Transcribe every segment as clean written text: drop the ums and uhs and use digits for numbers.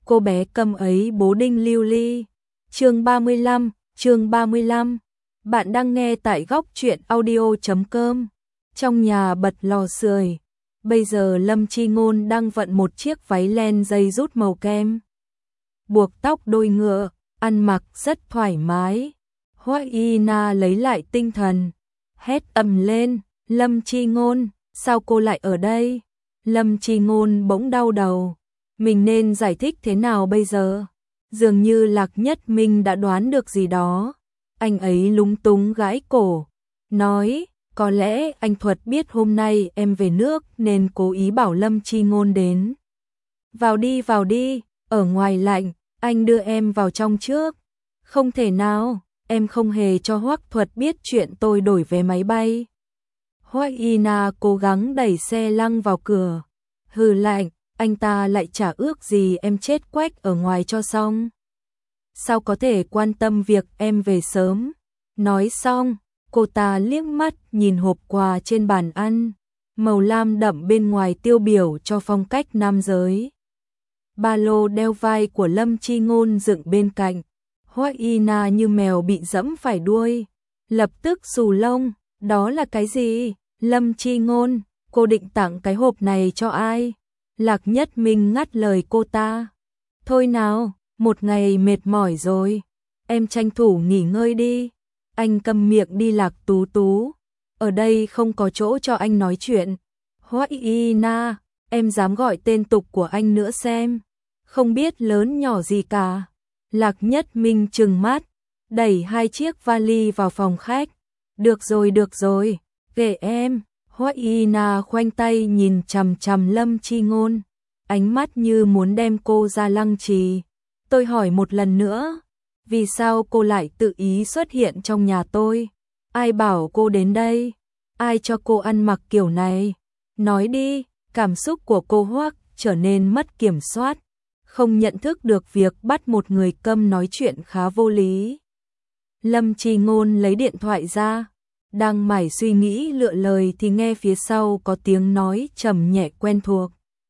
cô bé câm ấy bố đinh lưu ly. Chương 35. Bạn đang nghe tại góc truyện audio.com. Trong nhà bật lò sưởi. Bây giờ Lâm Chi Ngôn đang vận một chiếc váy len dây rút màu kem. Buộc tóc đôi ngựa, ăn mặc rất thoải mái. Hoắc Y Na lấy lại tinh thần, hét ầm lên, Lâm Chi Ngôn, sao cô lại ở đây? Lâm Chi Ngôn bỗng đau đầu, mình nên giải thích thế nào bây giờ? Dường như Lạc Nhất Minh đã đoán được gì đó. Anh ấy lúng túng gãi cổ, nói, có lẽ anh Thuật biết hôm nay em về nước nên cố ý bảo Lâm Chi Ngôn đến. Vào đi, ở ngoài lạnh, anh đưa em vào trong trước. Không thể nào, em không hề cho Hoắc Thuật biết chuyện tôi đổi vé máy bay. Hoắc Y Na cố gắng đẩy xe lăng vào cửa. Hừ lạnh, anh ta lại chả ước gì em chết quách ở ngoài cho xong. Sao có thể quan tâm việc em về sớm? Nói xong, cô ta liếc mắt nhìn hộp quà trên bàn ăn, màu lam đậm bên ngoài tiêu biểu cho phong cách nam giới. Ba lô đeo vai của Lâm Chi Ngôn dựng bên cạnh. Hoắc Y Na như mèo bị dẫm phải đuôi, lập tức xù lông, đó là cái gì? Lâm Chi Ngôn, cô định tặng cái hộp này cho ai? Lạc Nhất Minh ngắt lời cô ta. Thôi nào, một ngày mệt mỏi rồi, em tranh thủ nghỉ ngơi đi. Anh câm miệng đi Lạc Tú Tú, ở đây không có chỗ cho anh nói chuyện. Hoắc Y Na, em dám gọi tên tục của anh nữa xem, không biết lớn nhỏ gì cả. Lạc Nhất Minh trừng mắt, đẩy hai chiếc vali vào phòng khách. Được rồi, kệ em. Hoắc Y Na khoanh tay nhìn chằm chằm Lâm Chi Ngôn, ánh mắt như muốn đem cô ra lăng trì. Tôi hỏi một lần nữa, vì sao cô lại tự ý xuất hiện trong nhà tôi? Ai bảo cô đến đây? Ai cho cô ăn mặc kiểu này? Nói đi. Cảm xúc của cô Hoắc trở nên mất kiểm soát, không nhận thức được việc bắt một người câm nói chuyện khá vô lý. Lâm Chi Ngôn lấy điện thoại ra, đang mải suy nghĩ lựa lời thì nghe phía sau có tiếng nói trầm nhẹ quen thuộc.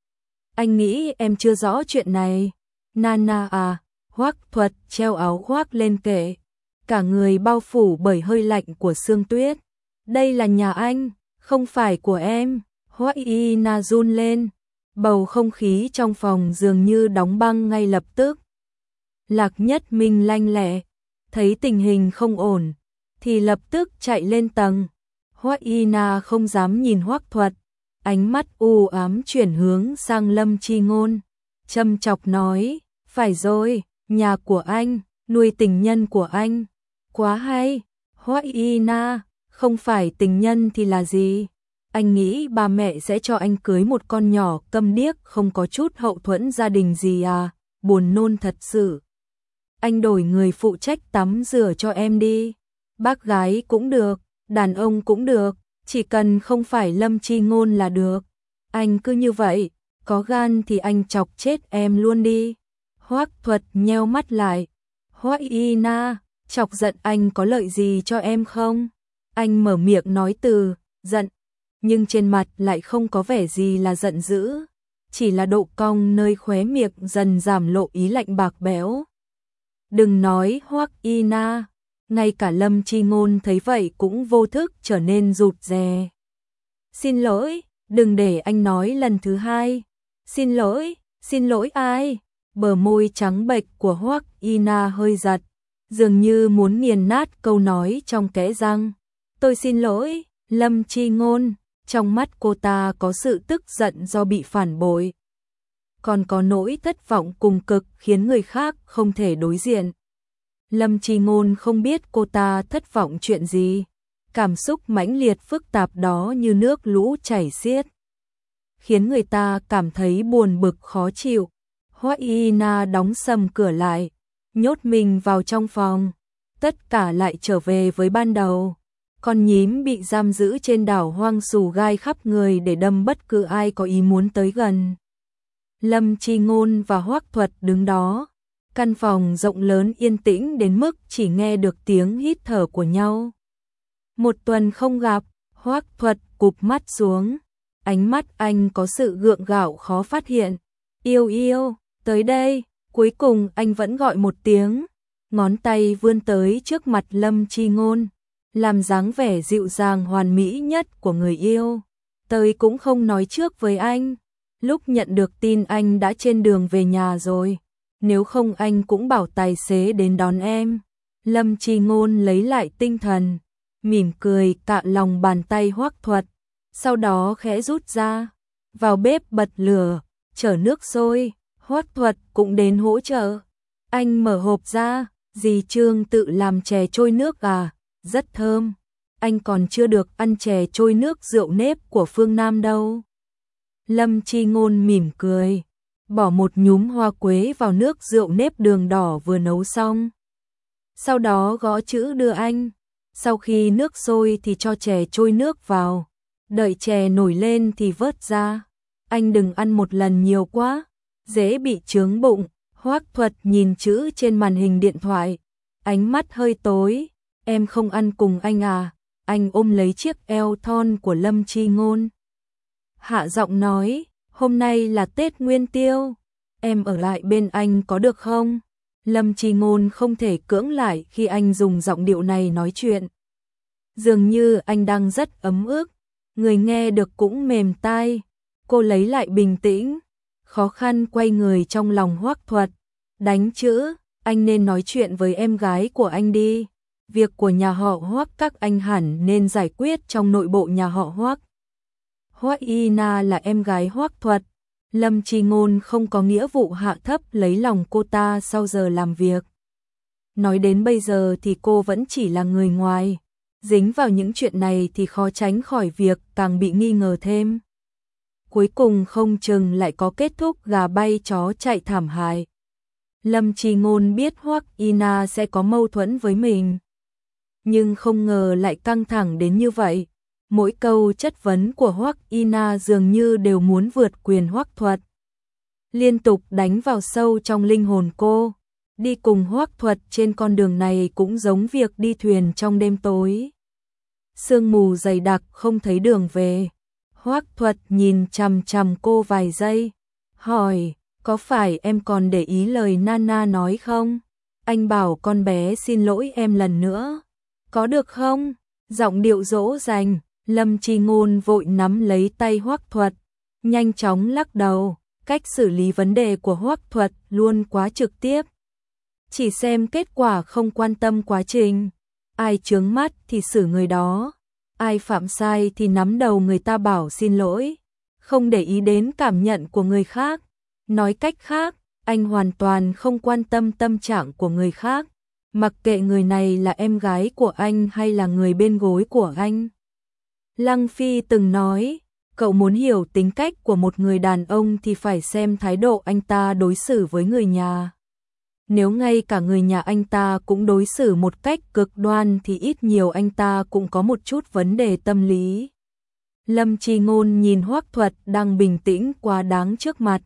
Anh nghĩ em chưa rõ chuyện này. Nana à? Hoắc Thuật treo áo khoác lên kệ, cả người bao phủ bởi hơi lạnh của sương tuyết. Đây là nhà anh, không phải của em. Hoắc Y Na run lên, bầu không khí trong phòng dường như đóng băng ngay lập tức. Lạc Nhất Minh lanh lẹ, thấy tình hình không ổn, thì lập tức chạy lên tầng. Hoắc Y Na không dám nhìn Hoắc Thuật, ánh mắt u ám chuyển hướng sang Lâm Chi Ngôn, châm chọc nói, phải rồi, nhà của anh, nuôi tình nhân của anh, quá hay. Hoắc Y Na, không phải tình nhân thì là gì? Anh nghĩ ba mẹ sẽ cho anh cưới một con nhỏ câm điếc không có chút hậu thuẫn gia đình gì à? Buồn nôn thật sự. Anh đổi người phụ trách tắm rửa cho em đi. Bác gái cũng được, đàn ông cũng được, chỉ cần không phải Lâm Chi Ngôn là được. Anh cứ như vậy, có gan thì anh chọc chết em luôn đi. Hoắc Thuật nheo mắt lại. Hoắc Y Na, chọc giận anh có lợi gì cho em không? Anh mở miệng nói từ giận, nhưng trên mặt lại không có vẻ gì là giận dữ, chỉ là độ cong nơi khóe miệng dần giảm lộ ý lạnh bạc bẽo. Đừng nói Hoắc Y Na, ngay cả Lâm Chi Ngôn thấy vậy cũng vô thức trở nên rụt rè. Xin lỗi, đừng để anh nói lần thứ hai. Xin lỗi ai? Bờ môi trắng bệch của Hoắc Y Na hơi giật, dường như muốn nghiền nát câu nói trong kẽ răng. Tôi xin lỗi, Lâm Chi Ngôn. Trong mắt cô ta có sự tức giận do bị phản bội, còn có nỗi thất vọng cùng cực khiến người khác không thể đối diện. Lâm Chi Ngôn không biết cô ta thất vọng chuyện gì, cảm xúc mãnh liệt phức tạp đó như nước lũ chảy xiết, khiến người ta cảm thấy buồn bực khó chịu. Hoắc Y Na đóng sầm cửa lại, nhốt mình vào trong phòng, tất cả lại trở về với ban đầu. Con nhím bị giam giữ trên đảo hoang xù gai khắp người để đâm bất cứ ai có ý muốn tới gần. Lâm Chi Ngôn và Hoắc Thuật đứng đó. Căn phòng rộng lớn yên tĩnh đến mức chỉ nghe được tiếng hít thở của nhau. Một tuần không gặp, Hoắc Thuật cụp mắt xuống. Ánh mắt anh có sự gượng gạo khó phát hiện. Yêu, tới đây, Cuối cùng anh vẫn gọi một tiếng, ngón tay vươn tới trước mặt Lâm Chi Ngôn, làm dáng vẻ dịu dàng hoàn mỹ nhất của người yêu. Tôi cũng không nói trước với anh, lúc nhận được tin anh đã trên đường về nhà rồi, nếu không anh cũng bảo tài xế đến đón em. Lâm Chi Ngôn lấy lại tinh thần, mỉm cười cạn lòng bàn tay Hoắc Thuật, sau đó khẽ rút ra, vào bếp bật lửa, chở nước sôi, Hoắc Thuật cũng đến hỗ trợ. Anh mở hộp ra, dì Trương tự làm chè trôi nước à, rất thơm. Anh còn chưa được ăn chè trôi nước rượu nếp của phương Nam đâu. Lâm Chi Ngôn mỉm cười, bỏ một nhúm hoa quế vào nước rượu nếp đường đỏ vừa nấu xong. Sau đó gõ chữ đưa anh, sau khi nước sôi thì cho chè trôi nước vào, đợi chè nổi lên thì vớt ra. Anh đừng ăn một lần nhiều quá, dễ bị chướng bụng. Hoắc Thuật nhìn chữ trên màn hình điện thoại, ánh mắt hơi tối. Em không ăn cùng anh à? Anh ôm lấy chiếc eo thon của Lâm Chi Ngôn, hạ giọng nói, hôm nay là Tết Nguyên Tiêu, em ở lại bên anh có được không? Lâm Chi Ngôn không thể cưỡng lại khi anh dùng giọng điệu này nói chuyện. Dường như anh đang rất ấm ức, người nghe được cũng mềm tai. Cô lấy lại bình tĩnh, khó khăn quay người trong lòng Hoắc Thuật, đánh chữ, anh nên nói chuyện với em gái của anh đi. Việc của nhà họ Hoắc các anh hẳn nên giải quyết trong nội bộ nhà họ Hoắc. Hoắc Y Na là em gái Hoắc Thuật, Lâm Chi Ngôn không có nghĩa vụ hạ thấp lấy lòng cô ta sau giờ làm việc. Nói đến bây giờ thì cô vẫn chỉ là người ngoài, dính vào những chuyện này thì khó tránh khỏi việc càng bị nghi ngờ thêm. Cuối cùng không chừng lại có kết thúc gà bay chó chạy thảm hại. Lâm Chi Ngôn biết Hoắc Y Na sẽ có mâu thuẫn với mình, nhưng không ngờ lại căng thẳng đến như vậy. Mỗi câu chất vấn của Hoắc Y Na dường như đều muốn vượt quyền Hoắc Thuật, liên tục đánh vào sâu trong linh hồn cô. Đi cùng Hoắc Thuật trên con đường này cũng giống việc đi thuyền trong đêm tối. Sương mù dày đặc không thấy đường về. Hoắc Thuật nhìn chằm chằm cô vài giây, hỏi, có phải em còn để ý lời Nana nói không? Anh bảo con bé xin lỗi em lần nữa, có được không? Giọng điệu dỗ dành. Lâm Chi Ngôn vội nắm lấy tay Hoắc Thuật, nhanh chóng lắc đầu. Cách xử lý vấn đề của Hoắc Thuật luôn quá trực tiếp, chỉ xem kết quả không quan tâm quá trình. Ai chướng mắt thì xử người đó, ai phạm sai thì nắm đầu người ta bảo xin lỗi, không để ý đến cảm nhận của người khác. Nói cách khác, anh hoàn toàn không quan tâm tâm trạng của người khác, mặc kệ người này là em gái của anh hay là người bên gối của anh. Lăng Phi từng nói, cậu muốn hiểu tính cách của một người đàn ông thì phải xem thái độ anh ta đối xử với người nhà. Nếu ngay cả người nhà anh ta cũng đối xử một cách cực đoan thì ít nhiều anh ta cũng có một chút vấn đề tâm lý. Lâm Chi Ngôn nhìn Hoắc Thuật đang bình tĩnh quá đáng trước mặt.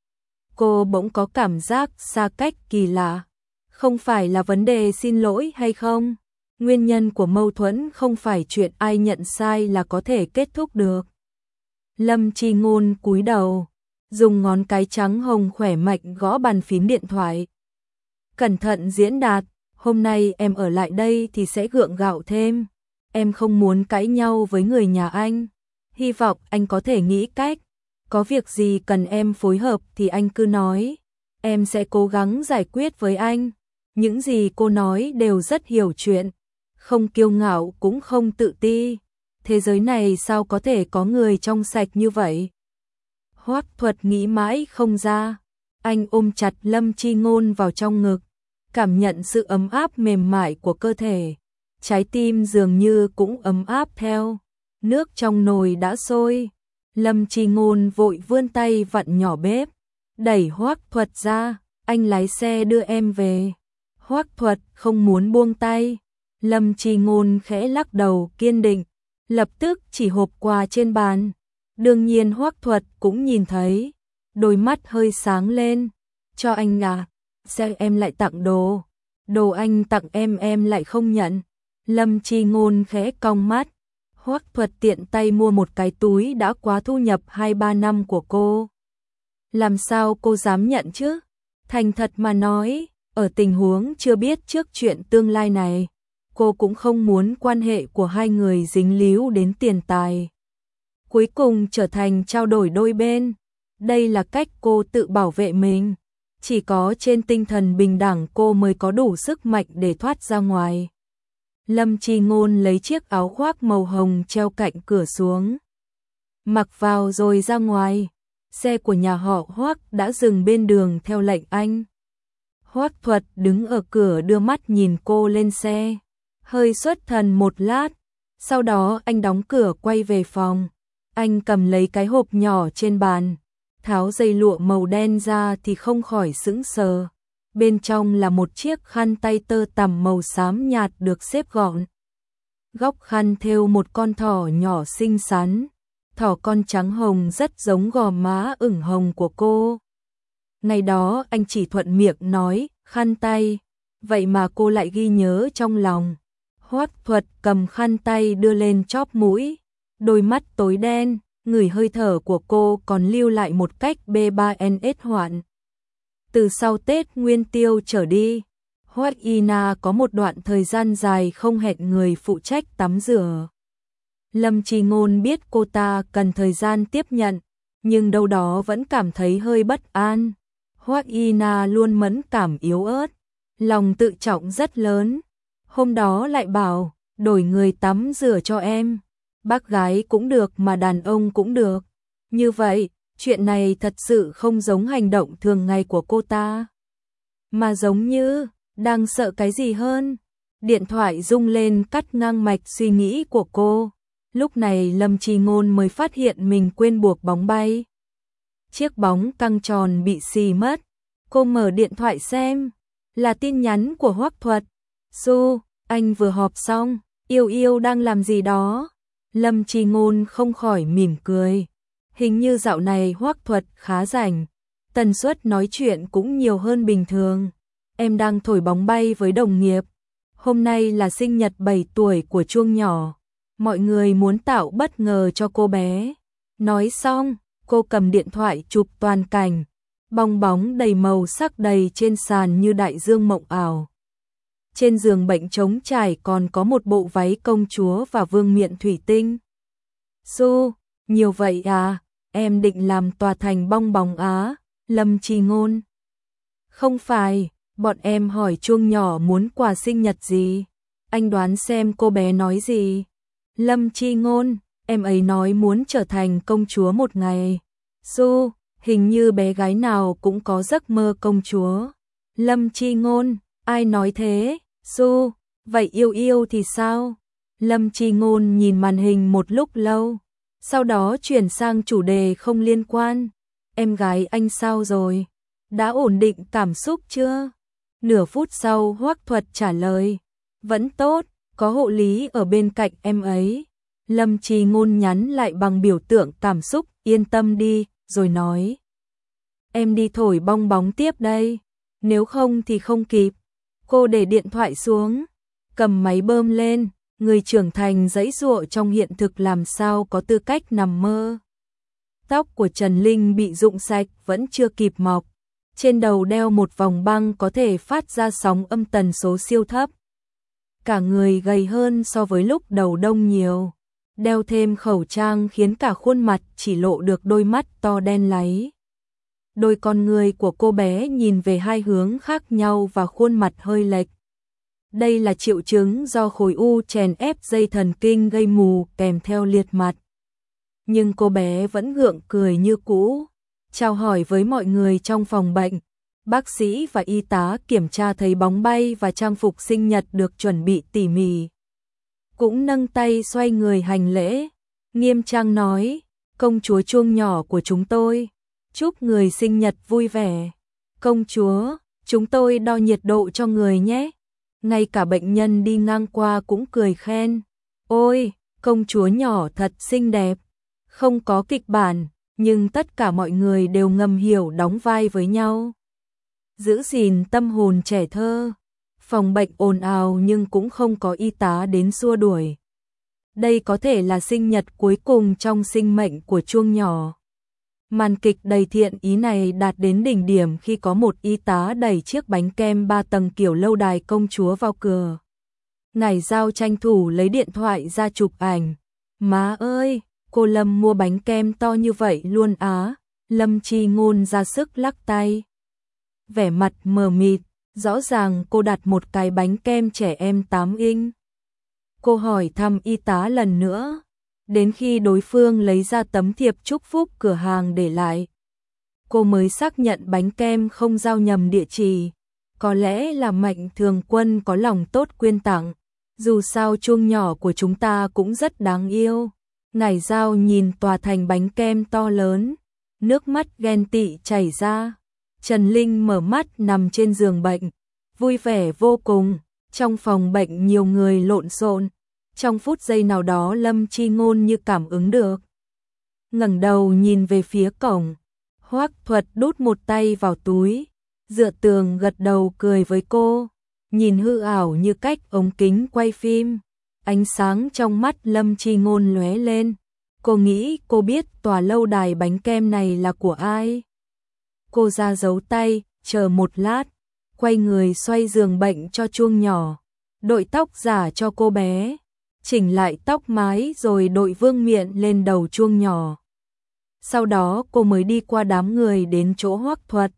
Cô bỗng có cảm giác xa cách kỳ lạ. Không phải là vấn đề xin lỗi hay không? Nguyên nhân của mâu thuẫn không phải chuyện ai nhận sai là có thể kết thúc được. Lâm Chi Ngôn cúi đầu, dùng ngón cái trắng hồng khỏe mạnh gõ bàn phím điện thoại. Cẩn thận diễn đạt, hôm nay em ở lại đây thì sẽ gượng gạo thêm. Em không muốn cãi nhau với người nhà anh. Hy vọng anh có thể nghĩ cách. Có việc gì cần em phối hợp thì anh cứ nói. Em sẽ cố gắng giải quyết với anh. Những gì cô nói đều rất hiểu chuyện. Không kiêu ngạo cũng không tự ti. Thế giới này sao có thể có người trong sạch như vậy? Hoắc Thuật nghĩ mãi không ra. Anh ôm chặt Lâm Chi Ngôn vào trong ngực, cảm nhận sự ấm áp mềm mại của cơ thể. Trái tim dường như cũng ấm áp theo. Nước trong nồi đã sôi. Lâm Chi Ngôn vội vươn tay vặn nhỏ bếp, đẩy Hoắc Thuật ra, anh lái xe đưa em về. Hoắc Thuật không muốn buông tay. Lâm Chi Ngôn khẽ lắc đầu kiên định, lập tức chỉ hộp quà trên bàn. Đương nhiên Hoắc Thuật cũng nhìn thấy, đôi mắt hơi sáng lên. Cho anh à? Sao em lại tặng đồ? Đồ anh tặng em lại không nhận. Lâm Chi Ngôn khẽ cong mắt. Hoắc Thuật tiện tay mua một cái túi đã quá thu nhập 2-3 năm của cô. Làm sao cô dám nhận chứ? Thành thật mà nói, ở tình huống chưa biết trước chuyện tương lai này, cô cũng không muốn quan hệ của hai người dính líu đến tiền tài. Cuối cùng trở thành trao đổi đôi bên. Đây là cách cô tự bảo vệ mình. Chỉ có trên tinh thần bình đẳng cô mới có đủ sức mạnh để thoát ra ngoài. Lâm Chi Ngôn lấy chiếc áo khoác màu hồng treo cạnh cửa xuống. Mặc vào rồi ra ngoài. Xe của nhà họ Hoắc đã dừng bên đường theo lệnh anh. Hoắc Thuật đứng ở cửa đưa mắt nhìn cô lên xe. Hơi xuất thần một lát. Sau đó anh đóng cửa quay về phòng. Anh cầm lấy cái hộp nhỏ trên bàn. Tháo dây lụa màu đen ra thì không khỏi sững sờ. Bên trong là một chiếc khăn tay tơ tằm màu xám nhạt được xếp gọn. Góc khăn thêu một con thỏ nhỏ xinh xắn. Thỏ con trắng hồng rất giống gò má ửng hồng của cô. Ngày đó anh chỉ thuận miệng nói khăn tay, vậy mà cô lại ghi nhớ trong lòng. Hoắc Thuật cầm khăn tay đưa lên chóp mũi, đôi mắt tối đen, ngửi hơi thở của cô còn lưu lại một cách B3NS hoạn. Từ sau Tết Nguyên Tiêu trở đi, Hoắc Ina có một đoạn thời gian dài không hẹn người phụ trách tắm rửa. Lâm Chi Ngôn biết cô ta cần thời gian tiếp nhận, nhưng đâu đó vẫn cảm thấy hơi bất an. Hoắc Ina luôn mẫn cảm yếu ớt, lòng tự trọng rất lớn. Hôm đó lại bảo, đổi người tắm rửa cho em. Bác gái cũng được mà đàn ông cũng được. Như vậy, chuyện này thật sự không giống hành động thường ngày của cô ta. Mà giống như, đang sợ cái gì hơn. Điện thoại rung lên cắt ngang mạch suy nghĩ của cô. Lúc này Lâm Chi Ngôn mới phát hiện mình quên buộc bóng bay. Chiếc bóng căng tròn bị xì mất. Cô mở điện thoại xem. Là tin nhắn của Hoắc Thuật. Su, anh vừa họp xong, yêu yêu đang làm gì đó. Lâm Chi Ngôn không khỏi mỉm cười. Hình như dạo này Hoắc Thuật khá rảnh. Tần suất nói chuyện cũng nhiều hơn bình thường. Em đang thổi bóng bay với đồng nghiệp. Hôm nay là sinh nhật 7 tuổi của Chuông nhỏ. Mọi người muốn tạo bất ngờ cho cô bé. Nói xong, cô cầm điện thoại chụp toàn cảnh. Bong bóng đầy màu sắc đầy trên sàn như đại dương mộng ảo. Trên giường bệnh trống trải còn có một bộ váy công chúa và vương miện thủy tinh. Su, nhiều vậy à, em định làm tòa thành bong bóng á, Lâm Chi Ngôn. Không phải, bọn em hỏi Chuông nhỏ muốn quà sinh nhật gì. Anh đoán xem cô bé nói gì. Lâm Chi Ngôn, em ấy nói muốn trở thành công chúa một ngày. Su, hình như bé gái nào cũng có giấc mơ công chúa. Lâm Chi Ngôn, ai nói thế? Su, vậy yêu yêu thì sao? Lâm Chi Ngôn nhìn màn hình một lúc lâu, sau đó chuyển sang chủ đề không liên quan. Em gái anh sao rồi? Đã ổn định cảm xúc chưa? Nửa phút sau Hoắc Thuật trả lời, vẫn tốt, có hộ lý ở bên cạnh em ấy. Lâm Chi Ngôn nhắn lại bằng biểu tượng cảm xúc, yên tâm đi, rồi nói. Em đi thổi bong bóng tiếp đây, nếu không thì không kịp. Cô để điện thoại xuống, cầm máy bơm lên, người trưởng thành giãy giụa trong hiện thực làm sao có tư cách nằm mơ. Tóc của Trần Linh bị rụng sạch vẫn chưa kịp mọc, trên đầu đeo một vòng băng có thể phát ra sóng âm tần số siêu thấp. Cả người gầy hơn so với lúc đầu đông nhiều, đeo thêm khẩu trang khiến cả khuôn mặt chỉ lộ được đôi mắt to đen láy. Đôi con người của cô bé nhìn về hai hướng khác nhau và khuôn mặt hơi lệch. Đây là triệu chứng do khối u chèn ép dây thần kinh gây mù kèm theo liệt mặt. Nhưng cô bé vẫn gượng cười như cũ, chào hỏi với mọi người trong phòng bệnh. Bác sĩ và y tá kiểm tra thấy bóng bay và trang phục sinh nhật được chuẩn bị tỉ mỉ. Cũng nâng tay xoay người hành lễ, nghiêm trang nói, công chúa Chuông nhỏ của chúng tôi, chúc người sinh nhật vui vẻ. Công chúa, chúng tôi đo nhiệt độ cho người nhé. Ngay cả bệnh nhân đi ngang qua cũng cười khen. Ôi, công chúa nhỏ thật xinh đẹp. Không có kịch bản, nhưng tất cả mọi người đều ngầm hiểu đóng vai với nhau. Giữ gìn tâm hồn trẻ thơ. Phòng bệnh ồn ào nhưng cũng không có y tá đến xua đuổi. Đây có thể là sinh nhật cuối cùng trong sinh mệnh của Chuông nhỏ. Màn kịch đầy thiện ý này đạt đến đỉnh điểm khi có một y tá đẩy chiếc bánh kem 3 tầng kiểu lâu đài công chúa vào cửa. Ngải Giao tranh thủ lấy điện thoại ra chụp ảnh. Má ơi, cô Lâm mua bánh kem to như vậy luôn á. Lâm Chi Ngôn ra sức lắc tay. Vẻ mặt mờ mịt, rõ ràng cô đặt một cái bánh kem trẻ em 8 inch. Cô hỏi thăm y tá lần nữa, đến khi đối phương lấy ra tấm thiệp chúc phúc cửa hàng để lại. Cô mới xác nhận bánh kem không giao nhầm địa chỉ. Có lẽ là Mạnh Thường Quân có lòng tốt quyên tặng. Dù sao chuông nhỏ của chúng ta cũng rất đáng yêu. Ngải Giao nhìn tòa thành bánh kem to lớn, nước mắt ghen tị chảy ra. Trần Linh mở mắt nằm trên giường bệnh, vui vẻ vô cùng. Trong phòng bệnh nhiều người lộn xộn. Trong phút giây nào đó Lâm Chi Ngôn như cảm ứng được. Ngẩng đầu nhìn về phía cổng. Hoắc Thuật đút một tay vào túi, dựa tường gật đầu cười với cô. Nhìn hư ảo như cách ống kính quay phim. Ánh sáng trong mắt Lâm Chi Ngôn lóe lên. Cô nghĩ cô biết tòa lâu đài bánh kem này là của ai. Cô ra dấu tay, chờ một lát, quay người xoay giường bệnh cho chuông nhỏ, đội tóc giả cho cô bé, chỉnh lại tóc mái rồi đội vương miện lên đầu chuông nhỏ. Sau đó cô mới đi qua đám người đến chỗ Hoắc Thuật.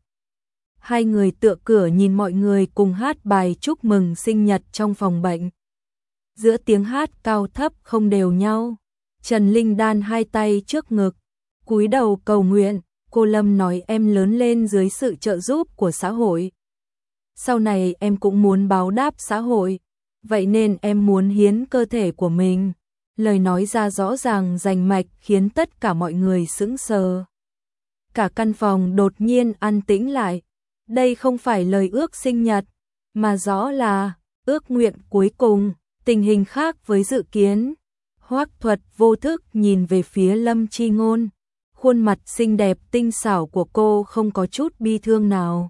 Hai người tựa cửa nhìn mọi người cùng hát bài chúc mừng sinh nhật trong phòng bệnh. Giữa tiếng hát cao thấp không đều nhau, Trần Linh đan hai tay trước ngực, cúi đầu cầu nguyện. Cô Lâm nói em lớn lên dưới sự trợ giúp của xã hội. Sau này em cũng muốn báo đáp xã hội, vậy nên em muốn hiến cơ thể của mình. Lời nói ra rõ ràng rành mạch khiến tất cả mọi người sững sờ. Cả căn phòng đột nhiên an tĩnh lại. Đây không phải lời ước sinh nhật, mà rõ là ước nguyện cuối cùng. Tình hình khác với dự kiến. Hoắc Thuật vô thức nhìn về phía Lâm Chi Ngôn. Khuôn mặt xinh đẹp tinh xảo của cô không có chút bi thương nào.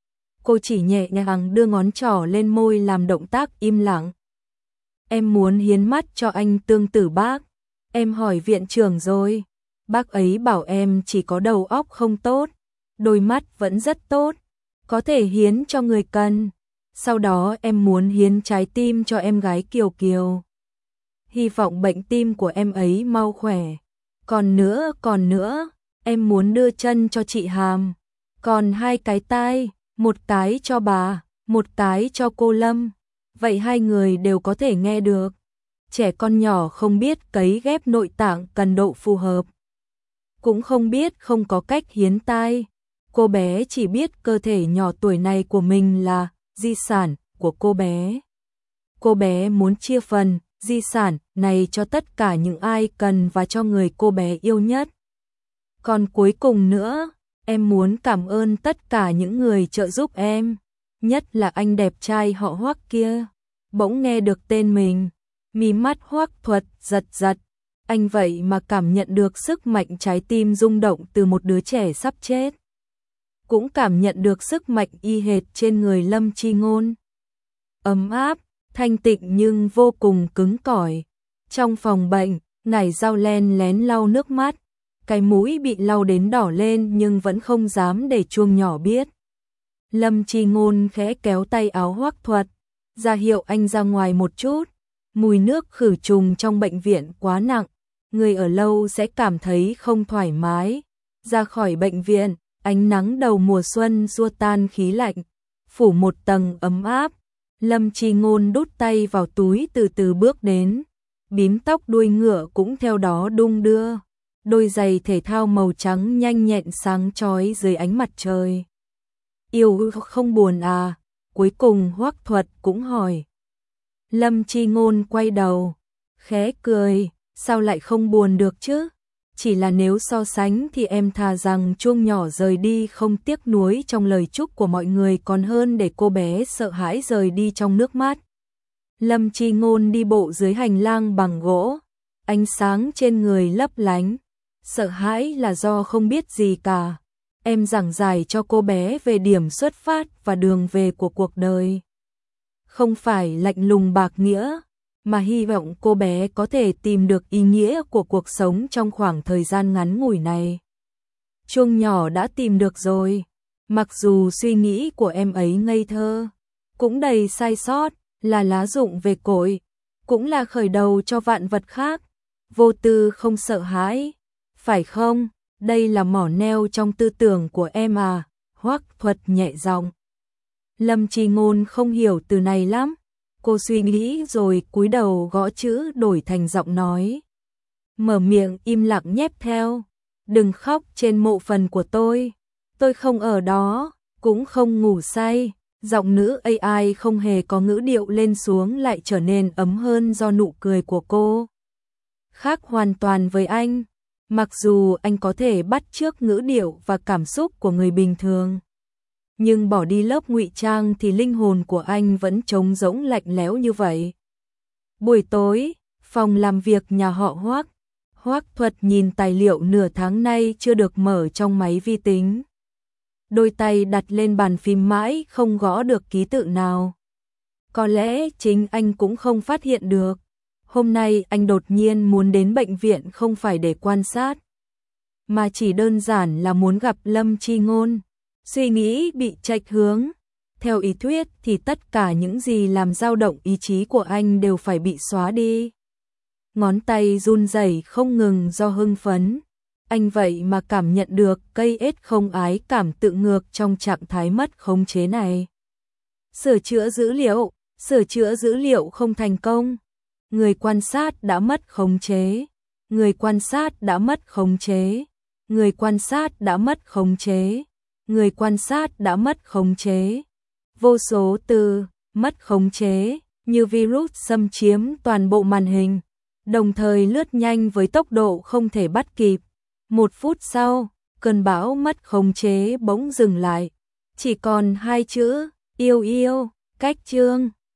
Cô chỉ nhẹ nhàng đưa ngón trỏ lên môi làm động tác im lặng. Em muốn hiến mắt cho anh Tương Tử bác. Em hỏi viện trưởng rồi. Bác ấy bảo em chỉ có đầu óc không tốt, đôi mắt vẫn rất tốt, có thể hiến cho người cần. Sau đó em muốn hiến trái tim cho em gái Kiều Kiều. Hy vọng bệnh tim của em ấy mau khỏe. Còn nữa, em muốn đưa chân cho chị Hàm. Còn 2 cái tai, một cái cho bà, một cái cho cô Lâm. Vậy 2 người đều có thể nghe được. Trẻ con nhỏ không biết cấy ghép nội tạng cần độ phù hợp. Cũng không biết không có cách hiến tai. Cô bé chỉ biết cơ thể nhỏ tuổi này của mình là di sản của cô bé. Cô bé muốn chia phần di sản này cho tất cả những ai cần và cho người cô bé yêu nhất. Còn cuối cùng nữa, em muốn cảm ơn tất cả những người trợ giúp em, nhất là anh đẹp trai họ Hoắc kia. Bỗng nghe được tên mình, mí mắt Hoắc Thuật giật giật. Anh vậy mà cảm nhận được sức mạnh trái tim rung động từ một đứa trẻ sắp chết. Cũng cảm nhận được sức mạnh y hệt trên người Lâm Chi Ngôn. Ấm áp, thanh tịnh nhưng vô cùng cứng cỏi. Trong phòng bệnh, Ngải Giao len lén lau nước mắt. Cái mũi bị lau đến đỏ lên nhưng vẫn không dám để chuông nhỏ biết. Lâm Chi Ngôn khẽ kéo tay áo Hoắc Thuật, ra hiệu anh ra ngoài một chút. Mùi nước khử trùng trong bệnh viện quá nặng, người ở lâu sẽ cảm thấy không thoải mái. Ra khỏi bệnh viện, ánh nắng đầu mùa xuân xua tan khí lạnh, phủ một tầng ấm áp. Lâm Chi Ngôn đút tay vào túi từ từ bước đến, bím tóc đuôi ngựa cũng theo đó đung đưa. Đôi giày thể thao màu trắng nhanh nhẹn sáng chói dưới ánh mặt trời. Yêu không buồn à? Cuối cùng Hoắc Thuật cũng hỏi. Lâm Chi Ngôn quay đầu, khẽ cười, sao lại không buồn được chứ? Chỉ là nếu so sánh thì em thà rằng chuông nhỏ rời đi không tiếc nuối trong lời chúc của mọi người còn hơn để cô bé sợ hãi rời đi trong nước mắt. Lâm Chi Ngôn đi bộ dưới hành lang bằng gỗ, ánh sáng trên người lấp lánh. Sợ hãi là do không biết gì cả. Em giảng giải cho cô bé về điểm xuất phát và đường về của cuộc đời. Không phải lạnh lùng bạc nghĩa, mà hy vọng cô bé có thể tìm được ý nghĩa của cuộc sống trong khoảng thời gian ngắn ngủi này. chuông nhỏ đã tìm được rồi. Mặc dù suy nghĩ của em ấy ngây thơ, cũng đầy sai sót, là lá rụng về cội, cũng là khởi đầu cho vạn vật khác. Vô tư không sợ hãi, phải không? Đây là mỏ neo trong tư tưởng của em à? Hoắc Thuật nhẹ giọng. Lâm Chi Ngôn không hiểu từ này lắm. Cô suy nghĩ rồi cúi đầu gõ chữ đổi thành giọng nói. Mở miệng im lặng nhép theo. Đừng khóc trên mộ phần của tôi không ở đó, cũng không ngủ say. Giọng nữ AI không hề có ngữ điệu lên xuống lại trở nên ấm hơn do nụ cười của cô. Khác hoàn toàn với anh, mặc dù anh có thể bắt chước ngữ điệu và cảm xúc của người bình thường. Nhưng bỏ đi lớp ngụy trang thì linh hồn của anh vẫn trống rỗng lạnh lẽo như vậy. Buổi tối, phòng làm việc nhà họ Hoắc. Hoắc Thuật nhìn tài liệu nửa tháng nay chưa được mở trong máy vi tính. Đôi tay đặt lên bàn phím mãi không gõ được ký tự nào. Có lẽ chính anh cũng không phát hiện được. Hôm nay anh đột nhiên muốn đến bệnh viện không phải để quan sát, mà chỉ đơn giản là muốn gặp Lâm Chi Ngôn. Suy nghĩ bị chệch hướng. Theo ý thuyết thì tất cả những gì làm dao động ý chí của anh đều phải bị xóa đi. Ngón tay run rẩy không ngừng do hưng phấn. Anh vậy mà cảm nhận được cây ết không ái cảm tự ngược trong trạng thái mất khống chế này. Sửa chữa dữ liệu không thành công. Người quan sát đã mất khống chế. Người quan sát đã mất khống chế. Người quan sát đã mất khống chế. Người quan sát đã mất khống chế. Vô số từ mất khống chế như virus xâm chiếm toàn bộ màn hình, đồng thời lướt nhanh với tốc độ không thể bắt kịp. 1 phút sau, cơn bão mất khống chế bỗng dừng lại. Chỉ còn 2 chữ, yêu yêu, cách chương.